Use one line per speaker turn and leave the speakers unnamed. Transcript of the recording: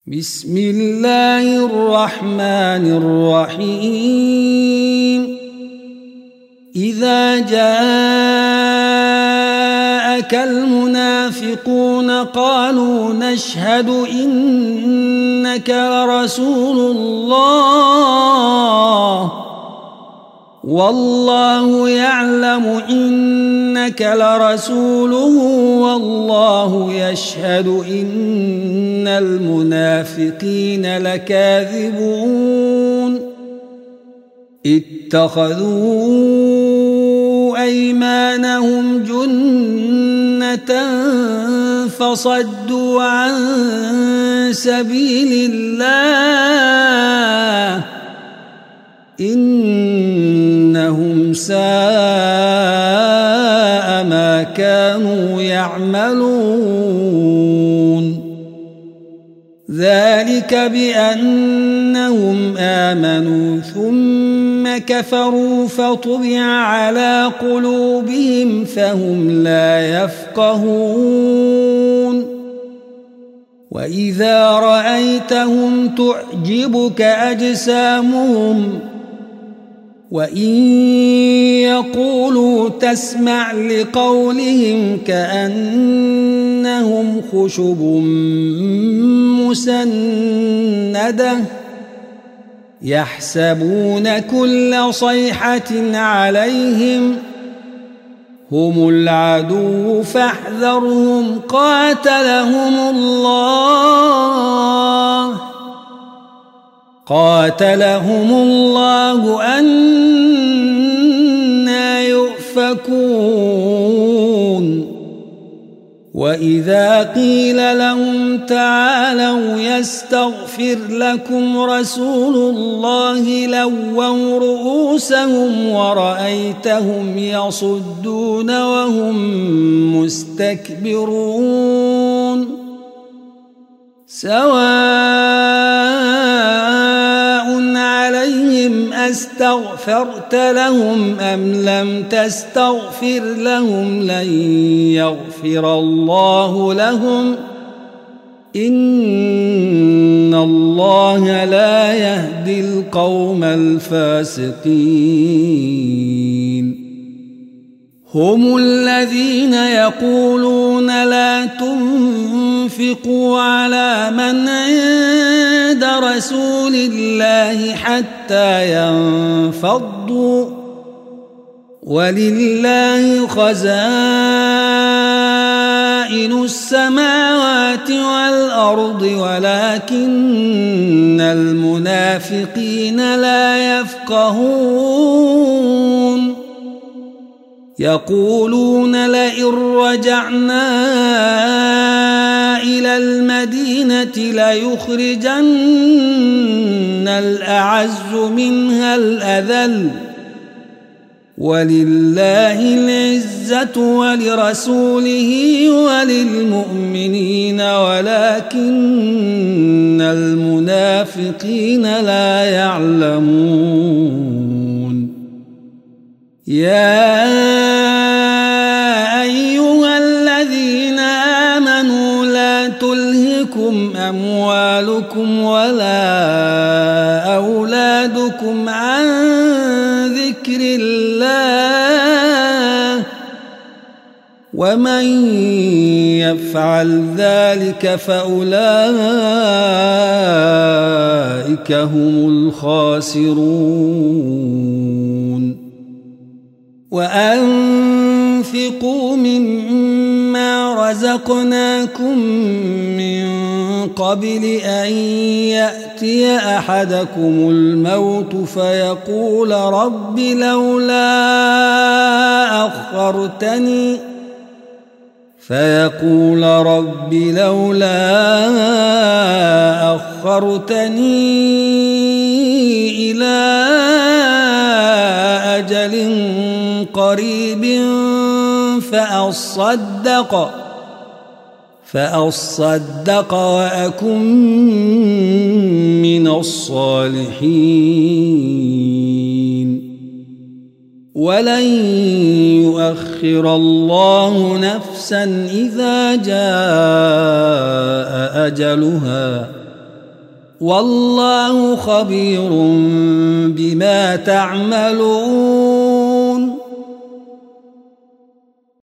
بسم الله الرحمن الرحيم إذا جاءك المنافقون قالوا نشهد إنك لرسول الله والله يعلم إنك لرسوله والله يشهد إن المنافقين لكاذبون اتخذوا أيمانهم جنة فصدوا عن سبيل الله إنهم ساء ما كانوا يعملون ذلك بأنهم آمنوا ثم كفروا فطبع على قلوبهم فهم لا يفقهون وإذا رأيتهم تعجبك أجسامهم وإن يقولوا تسمع لقولهم كأنهم خشب مسندة يحسبون كل صيحة عليهم هم العدو فاحذرهم قاتلهم الله أنى يؤفكون وإذا قيل لهم تعالوا يستغفر لكم رسول الله لووا رؤوسهم ورأيتهم يصدون وهم مستكبرون سواء عليهم أستغفرت لهم أم لم تستغفر لهم لن يغفر الله لهم إن الله لا يهدي القوم الفاسقين هم الذين يقولون لا تنفقوا على من عند رسول الله حتى ينفضوا ولله خزائن السماوات والأرض ولكن المنافقين لا يفقهون يقولون لئن رجعنا إلى المدينة ليخرجن الأعز منها الأذل ولله العزة ولرسوله وللمؤمنين ولكن المنافقين لا يعلمون يا أيها الذين آمنوا لا تلهكم أموالكم ولا أولادكم عن ذكر الله ومن يفعل ذلك فأولئك هم الخاسرون وأنفقوا مما رزقناكم من قبل أن يأتي أحدكم الموت فيقول رب لولا أخرتني إلى أجل قريب فأصدق وأكن من الصالحين ولن يؤخر الله نفسا إذا جاء أجلها والله خبير بما تعملون